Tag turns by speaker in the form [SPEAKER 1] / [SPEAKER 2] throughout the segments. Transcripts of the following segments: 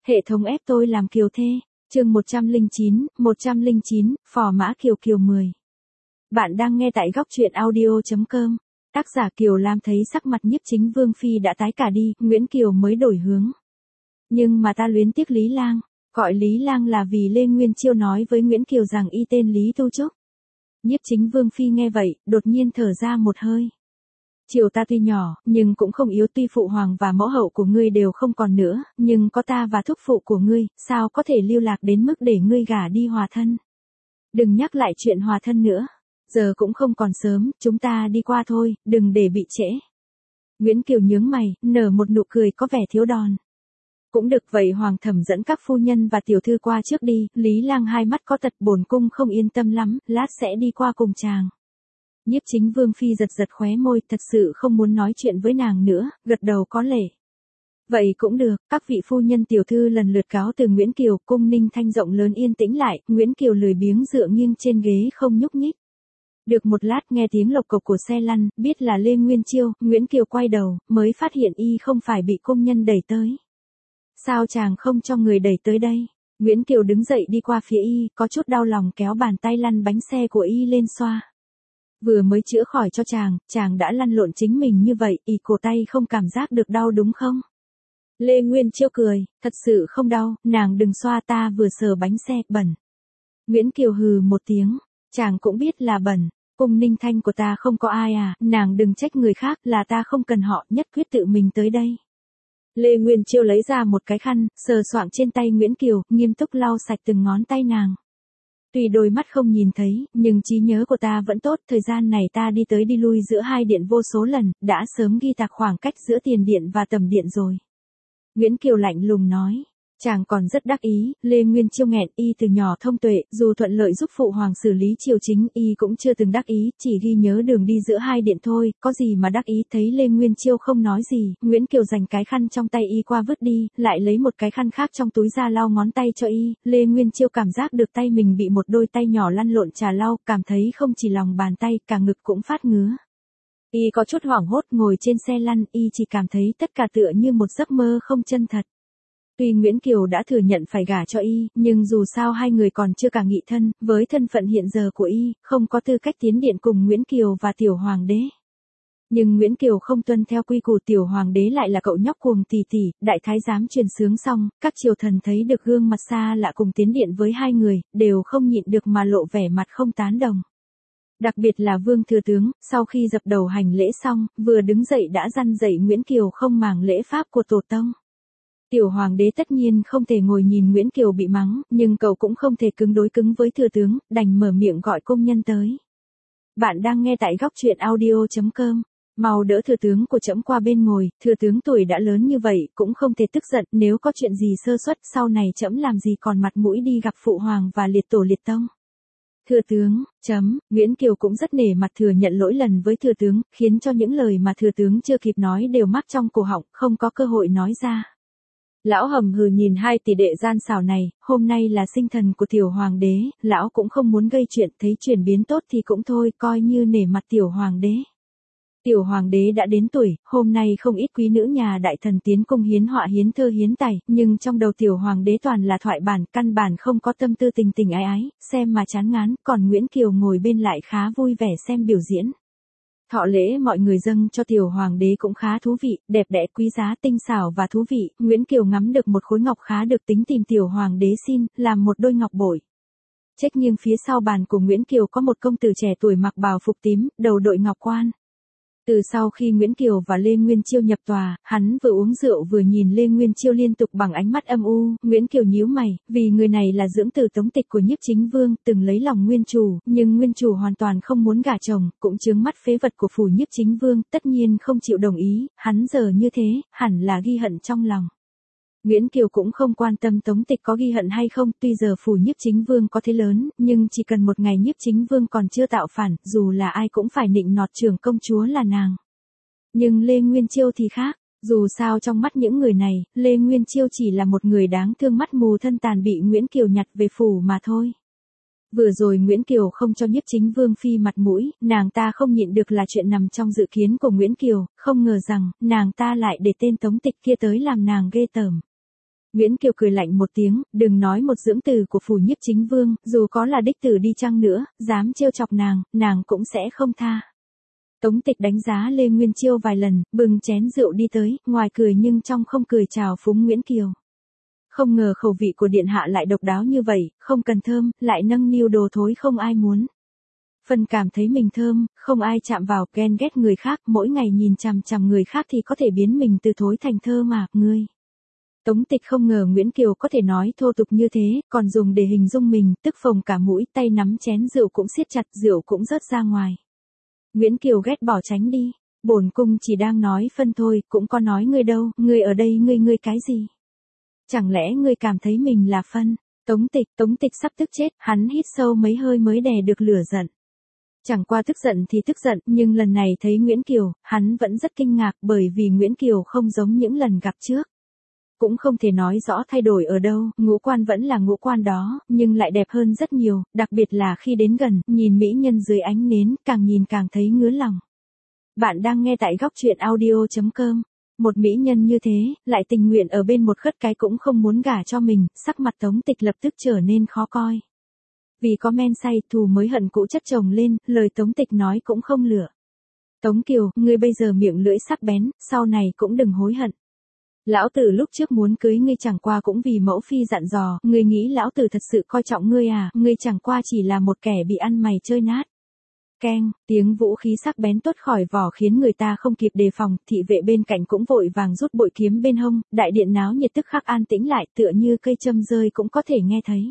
[SPEAKER 1] Hệ thống ép tôi làm kiều thê. Chương 109, Phò mã Kiều Kiều 10. Bạn đang nghe tại góc truyện audio.com. Tác giả Kiều Lam thấy sắc mặt Nhiếp Chính Vương phi đã tái cả đi, Nguyễn Kiều mới đổi hướng. Nhưng mà ta luyến tiếc Lý Lang, gọi Lý Lang là vì Lê Nguyên Chiêu nói với Nguyễn Kiều rằng y tên Lý Tu Trúc. Nhiếp Chính Vương phi nghe vậy, đột nhiên thở ra một hơi. Triều ta tuy nhỏ, nhưng cũng không yếu, tuy phụ hoàng và mẫu hậu của ngươi đều không còn nữa, nhưng có ta và thúc phụ của ngươi, sao có thể lưu lạc đến mức để ngươi gả đi hòa thân. Đừng nhắc lại chuyện hòa thân nữa, giờ cũng không còn sớm, chúng ta đi qua thôi, đừng để bị trễ. Nguyễn Kiều nhướng mày, nở một nụ cười có vẻ thiếu đòn. Cũng được, vậy hoàng thẩm dẫn các phu nhân và tiểu thư qua trước đi. Lý Lang hai mắt có tật, bổn cung không yên tâm lắm, lát sẽ đi qua cùng chàng. Nhiếp Chính Vương phi giật giật khóe môi, thật sự không muốn nói chuyện với nàng nữa, gật đầu có lệ. Vậy cũng được, các vị phu nhân tiểu thư lần lượt cáo từ Nguyễn Kiều, cung Ninh Thanh rộng lớn yên tĩnh lại, Nguyễn Kiều lười biếng dựa nghiêng trên ghế không nhúc nhích. Được một lát nghe tiếng lộc cộc của xe lăn, biết là Lê Nguyên Chiêu, Nguyễn Kiều quay đầu, mới phát hiện y không phải bị công nhân đẩy tới. Sao chàng không cho người đẩy tới đây? Nguyễn Kiều đứng dậy đi qua phía y, có chút đau lòng kéo bàn tay lăn bánh xe của y lên xoa. Vừa mới chữa khỏi cho chàng đã lăn lộn chính mình như vậy, y cổ tay không cảm giác được đau đúng không? Lê Nguyên Chiêu cười, thật sự không đau, nàng đừng xoa, ta vừa sờ bánh xe, bẩn. Nguyễn Kiều hừ một tiếng, chàng cũng biết là bẩn, cung Ninh Thanh của ta không có ai à, nàng đừng trách người khác, là ta không cần họ, nhất quyết tự mình tới đây. Lê Nguyên Chiêu lấy ra một cái khăn, sờ soạng trên tay Nguyễn Kiều, nghiêm túc lau sạch từng ngón tay nàng. Tuy đôi mắt không nhìn thấy, nhưng trí nhớ của ta vẫn tốt, thời gian này ta đi tới đi lui giữa hai điện vô số lần, đã sớm ghi tạc khoảng cách giữa tiền điện và tầm điện rồi. Nguyễn Kiều lạnh lùng nói, chàng còn rất đắc ý. Lê Nguyên Chiêu nghẹn, y từ nhỏ thông tuệ, dù thuận lợi giúp phụ hoàng xử lý triều chính, y cũng chưa từng đắc ý, chỉ ghi nhớ đường đi giữa hai điện thôi, có gì mà đắc ý. Thấy Lê Nguyên Chiêu không nói gì, Nguyễn Kiều giành cái khăn trong tay y qua vứt đi, lại lấy một cái khăn khác trong túi ra lau ngón tay cho y. Lê Nguyên Chiêu cảm giác được tay mình bị một đôi tay nhỏ lăn lộn trà lau, cảm thấy không chỉ lòng bàn tay, cả ngực cũng phát ngứa. Y có chút hoảng hốt, ngồi trên xe lăn, y chỉ cảm thấy tất cả tựa như một giấc mơ không chân thật. Tuy Nguyễn Kiều đã thừa nhận phải gả cho y, nhưng dù sao hai người còn chưa cả nghị thân, với thân phận hiện giờ của y, không có tư cách tiến điện cùng Nguyễn Kiều và tiểu hoàng đế. Nhưng Nguyễn Kiều không tuân theo quy củ, tiểu hoàng đế lại là cậu nhóc cuồng tỷ tỷ, đại thái giám truyền sướng xong, các triều thần thấy được gương mặt xa lạ cùng tiến điện với hai người, đều không nhịn được mà lộ vẻ mặt không tán đồng. Đặc biệt là Vương Thừa Tướng, sau khi dập đầu hành lễ xong, vừa đứng dậy đã răn dạy Nguyễn Kiều không màng lễ pháp của tổ tông. Tiểu hoàng đế tất nhiên không thể ngồi nhìn Nguyễn Kiều bị mắng, nhưng cậu cũng không thể cứng đối cứng với thừa tướng, đành mở miệng gọi công nhân tới. Bạn đang nghe tại góc truyện audio.com. Mau đỡ thừa tướng của trẫm qua bên ngồi, thừa tướng tuổi đã lớn như vậy, cũng không thể tức giận, nếu có chuyện gì sơ suất, sau này trẫm làm gì còn mặt mũi đi gặp phụ hoàng và liệt tổ liệt tông. Thừa tướng, Nguyễn Kiều cũng rất nể mặt thừa nhận lỗi lần với thừa tướng, khiến cho những lời mà thừa tướng chưa kịp nói đều mắc trong cổ họng, không có cơ hội nói ra. Lão hầm hừ nhìn hai tỷ đệ gian xảo này, hôm nay là sinh thần của tiểu hoàng đế, lão cũng không muốn gây chuyện, thấy chuyển biến tốt thì cũng thôi, coi như nể mặt tiểu hoàng đế. Tiểu hoàng đế đã đến tuổi, hôm nay không ít quý nữ nhà đại thần tiến cung hiến họa hiến thơ hiến tài, nhưng trong đầu tiểu hoàng đế toàn là thoại bản, căn bản không có tâm tư tình tình ái ái, xem mà chán ngán, còn Nguyễn Kiều ngồi bên lại khá vui vẻ xem biểu diễn. Thọ lễ mọi người dâng cho tiểu hoàng đế cũng khá thú vị, đẹp đẽ quý giá tinh xảo và thú vị, Nguyễn Kiều ngắm được một khối ngọc khá được tính tìm tiểu hoàng đế xin, làm một đôi ngọc bội. Trách nghiêng phía sau bàn của Nguyễn Kiều có một công tử trẻ tuổi mặc bào phục tím, đầu đội ngọc quan. Từ sau khi Nguyễn Kiều và Lê Nguyên Chiêu nhập tòa, hắn vừa uống rượu vừa nhìn Lê Nguyên Chiêu liên tục bằng ánh mắt âm u, Nguyễn Kiều nhíu mày, vì người này là dưỡng tử tống tịch của Nhiếp Chính Vương, từng lấy lòng nguyên chủ, nhưng nguyên chủ hoàn toàn không muốn gả chồng, cũng chướng mắt phế vật của phủ Nhiếp Chính Vương, tất nhiên không chịu đồng ý, hắn giờ như thế, hẳn là ghi hận trong lòng. Nguyễn Kiều cũng không quan tâm tống tịch có ghi hận hay không, tuy giờ phủ Nhiếp Chính Vương có thế lớn, nhưng chỉ cần một ngày Nhiếp Chính Vương còn chưa tạo phản, dù là ai cũng phải nịnh nọt trưởng công chúa là nàng. Nhưng Lê Nguyên Chiêu thì khác, dù sao trong mắt những người này, Lê Nguyên Chiêu chỉ là một người đáng thương mắt mù thân tàn bị Nguyễn Kiều nhặt về phủ mà thôi. Vừa rồi Nguyễn Kiều không cho Nhiếp Chính Vương phi mặt mũi, nàng ta không nhịn được là chuyện nằm trong dự kiến của Nguyễn Kiều, không ngờ rằng, nàng ta lại để tên tống tịch kia tới làm nàng ghê tởm. Nguyễn Kiều cười lạnh một tiếng, đừng nói một dưỡng tử của phủ Nhiếp Chính Vương, dù có là đích tử đi chăng nữa, dám trêu chọc nàng cũng sẽ không tha. Tống Tịch đánh giá Lê Nguyên Chiêu vài lần, bưng chén rượu đi tới, ngoài cười nhưng trong không cười chào phúng Nguyễn Kiều. Không ngờ khẩu vị của điện hạ lại độc đáo như vậy, không cần thơm, lại nâng niu đồ thối không ai muốn. Phần cảm thấy mình thơm, không ai chạm vào, ghen ghét người khác, mỗi ngày nhìn chằm chằm người khác thì có thể biến mình từ thối thành thơm mà, ngươi. Tống Tịch không ngờ Nguyễn Kiều có thể nói thô tục như thế, còn dùng để hình dung mình, tức phồng cả mũi, tay nắm chén rượu cũng siết chặt, rượu cũng rớt ra ngoài. Nguyễn Kiều ghét bỏ tránh đi, bổn cung chỉ đang nói phân thôi, cũng có nói ngươi đâu, ngươi ở đây ngươi cái gì? Chẳng lẽ ngươi cảm thấy mình là phân? Tống Tịch sắp tức chết, hắn hít sâu mấy hơi mới đè được lửa giận. Chẳng qua tức giận thì tức giận, nhưng lần này thấy Nguyễn Kiều, hắn vẫn rất kinh ngạc bởi vì Nguyễn Kiều không giống những lần gặp trước. Cũng không thể nói rõ thay đổi ở đâu, ngũ quan vẫn là ngũ quan đó, nhưng lại đẹp hơn rất nhiều, đặc biệt là khi đến gần, nhìn mỹ nhân dưới ánh nến, càng nhìn càng thấy ngứa lòng. Bạn đang nghe tại góc truyện audio.com. Một mỹ nhân như thế, lại tình nguyện ở bên một khất cái cũng không muốn gả cho mình, sắc mặt Tống Tịch lập tức trở nên khó coi. Vì có men say, thù mới hận cũ chất chồng lên, lời Tống Tịch nói cũng không lựa. Tống Kiều, ngươi bây giờ miệng lưỡi sắc bén, sau này cũng đừng hối hận. Lão tử lúc trước muốn cưới ngươi chẳng qua cũng vì mẫu phi dặn dò, ngươi nghĩ lão tử thật sự coi trọng ngươi à, ngươi chẳng qua chỉ là một kẻ bị ăn mày chơi nát. Keng, tiếng vũ khí sắc bén tuốt khỏi vỏ khiến người ta không kịp đề phòng, thị vệ bên cạnh cũng vội vàng rút bội kiếm bên hông, đại điện náo nhiệt tức khắc an tĩnh lại, tựa như cây châm rơi cũng có thể nghe thấy.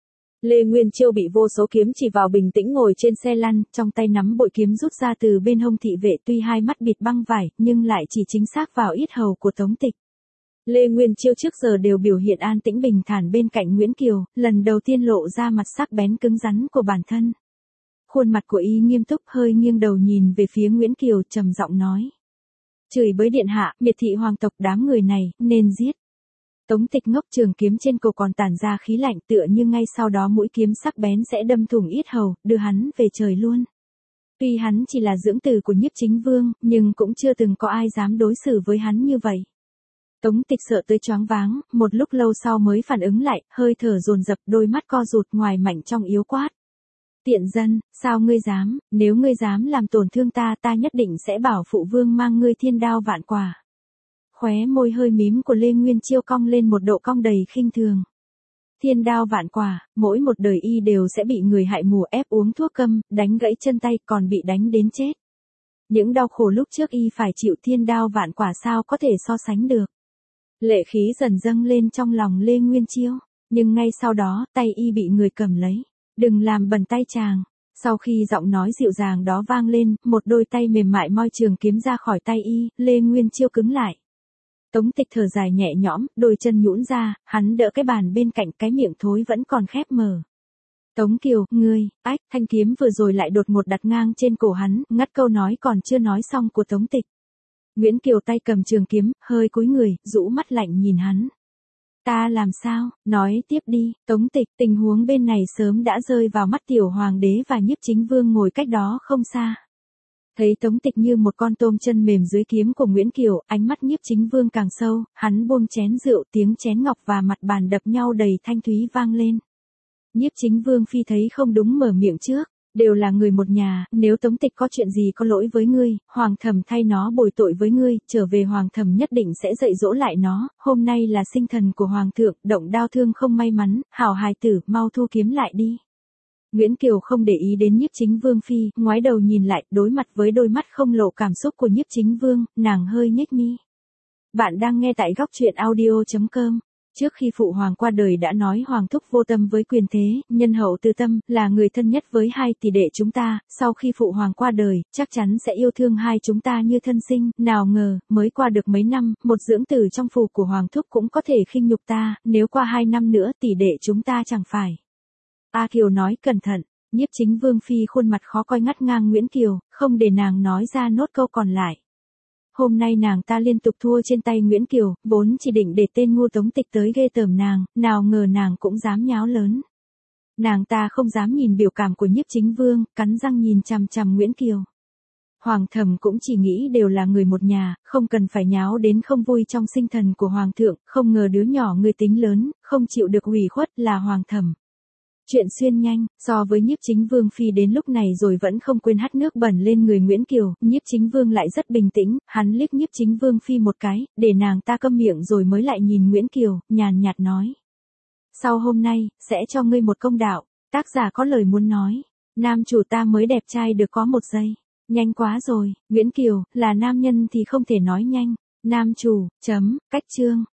[SPEAKER 1] Lê Nguyên Chiêu bị vô số kiếm chỉ vào bình tĩnh ngồi trên xe lăn, trong tay nắm bội kiếm rút ra từ bên hông thị vệ, tuy hai mắt bịt băng vải, nhưng lại chỉ chính xác vào yết hầu của Tống Tịch. Lê Nguyên Chiêu trước giờ đều biểu hiện an tĩnh bình thản bên cạnh Nguyễn Kiều, lần đầu tiên lộ ra mặt sắc bén cứng rắn của bản thân. Khuôn mặt của y nghiêm túc, hơi nghiêng đầu nhìn về phía Nguyễn Kiều, trầm giọng nói. Chửi bới điện hạ, miệt thị hoàng tộc, đám người này, nên giết. Tống Tịch ngốc, trường kiếm trên cổ còn tản ra khí lạnh, tựa như ngay sau đó mũi kiếm sắc bén sẽ đâm thủng yết hầu, đưa hắn về trời luôn. Tuy hắn chỉ là dưỡng tử của Nhiếp Chính Vương, nhưng cũng chưa từng có ai dám đối xử với hắn như vậy. Tống Tịch sợ tới choáng váng, một lúc lâu sau mới phản ứng lại, hơi thở dồn dập, đôi mắt co rụt, ngoài mạnh trong yếu quát. Tiện dân, sao ngươi dám, nếu ngươi dám làm tổn thương ta, ta nhất định sẽ bảo phụ vương mang ngươi thiên đao vạn quả. Khóe môi hơi mím của Lê Nguyên Chiêu cong lên một độ cong đầy khinh thường. Thiên đao vạn quả, mỗi một đời y đều sẽ bị người hại mù, ép uống thuốc câm, đánh gãy chân tay, còn bị đánh đến chết. Những đau khổ lúc trước y phải chịu, thiên đao vạn quả sao có thể so sánh được. Lệ khí dần dâng lên trong lòng Lê Nguyên Chiêu, nhưng ngay sau đó, tay y bị người cầm lấy. Đừng làm bẩn tay chàng. Sau khi giọng nói dịu dàng đó vang lên, một đôi tay mềm mại moi trường kiếm ra khỏi tay y, Lê Nguyên Chiêu cứng lại. Tống Tịch thở dài nhẹ nhõm, đôi chân nhũn ra, hắn đỡ cái bàn bên cạnh, cái miệng thối vẫn còn khép mờ. Tống Kiều, ngươi, thanh kiếm vừa rồi lại đột ngột đặt ngang trên cổ hắn, ngắt câu nói còn chưa nói xong của Tống Tịch. Nguyễn Kiều tay cầm trường kiếm, hơi cúi người, rũ mắt lạnh nhìn hắn. Ta làm sao, nói tiếp đi, Tống Tịch, tình huống bên này sớm đã rơi vào mắt tiểu hoàng đế và Nhiếp Chính Vương ngồi cách đó không xa. Thấy Tống Tịch như một con tôm chân mềm dưới kiếm của Nguyễn Kiều, ánh mắt Nhiếp Chính Vương càng sâu, hắn buông chén rượu, tiếng chén ngọc và mặt bàn đập nhau đầy thanh thúy vang lên. Nhiếp Chính Vương phi thấy không đúng mở miệng trước. Đều là người một nhà, nếu Tống Tịch có chuyện gì có lỗi với ngươi, hoàng thẩm thay nó bồi tội với ngươi, trở về hoàng thẩm nhất định sẽ dạy dỗ lại nó, hôm nay là sinh thần của hoàng thượng, động đao thương không may mắn, hảo hài tử, mau thu kiếm lại đi. Nguyễn Kiều không để ý đến Nhiếp Chính Vương phi, ngoái đầu nhìn lại, đối mặt với đôi mắt không lộ cảm xúc của Nhiếp Chính Vương, nàng hơi nhếch mi. Bạn đang nghe tại góc truyện audio.com. Trước khi phụ hoàng qua đời đã nói hoàng thúc vô tâm với quyền thế, nhân hậu tư tâm, là người thân nhất với hai tỷ đệ chúng ta, sau khi phụ hoàng qua đời, chắc chắn sẽ yêu thương hai chúng ta như thân sinh, nào ngờ, mới qua được mấy năm, một dưỡng tử trong phủ của hoàng thúc cũng có thể khinh nhục ta, nếu qua 2 năm nữa tỷ đệ chúng ta chẳng phải. A Kiều nói cẩn thận, Nhiếp Chính Vương phi khuôn mặt khó coi ngắt ngang Nguyễn Kiều, không để nàng nói ra nốt câu còn lại. Hôm nay nàng ta liên tục thua trên tay Nguyễn Kiều, vốn chỉ định để tên ngu Tống Tịch tới ghê tởm nàng, nào ngờ nàng cũng dám nháo lớn. Nàng ta không dám nhìn biểu cảm của Nhiếp Chính Vương, cắn răng nhìn chằm chằm Nguyễn Kiều. Hoàng thẩm cũng chỉ nghĩ đều là người một nhà, không cần phải nháo đến không vui trong sinh thần của hoàng thượng, không ngờ đứa nhỏ người tính lớn, không chịu được ủy khuất là hoàng thẩm. Chuyện xuyên nhanh, so với Nhiếp Chính Vương phi đến lúc này rồi vẫn không quên hắt nước bẩn lên người Nguyễn Kiều, Nhiếp Chính Vương lại rất bình tĩnh, hắn liếc Nhiếp Chính Vương phi một cái, để nàng ta câm miệng rồi mới lại nhìn Nguyễn Kiều, nhàn nhạt nói. Sau hôm nay, sẽ cho ngươi một công đạo, tác giả có lời muốn nói, nam chủ ta mới đẹp trai được có 1 giây, nhanh quá rồi, Nguyễn Kiều, là nam nhân thì không thể nói nhanh, nam chủ, cách chương.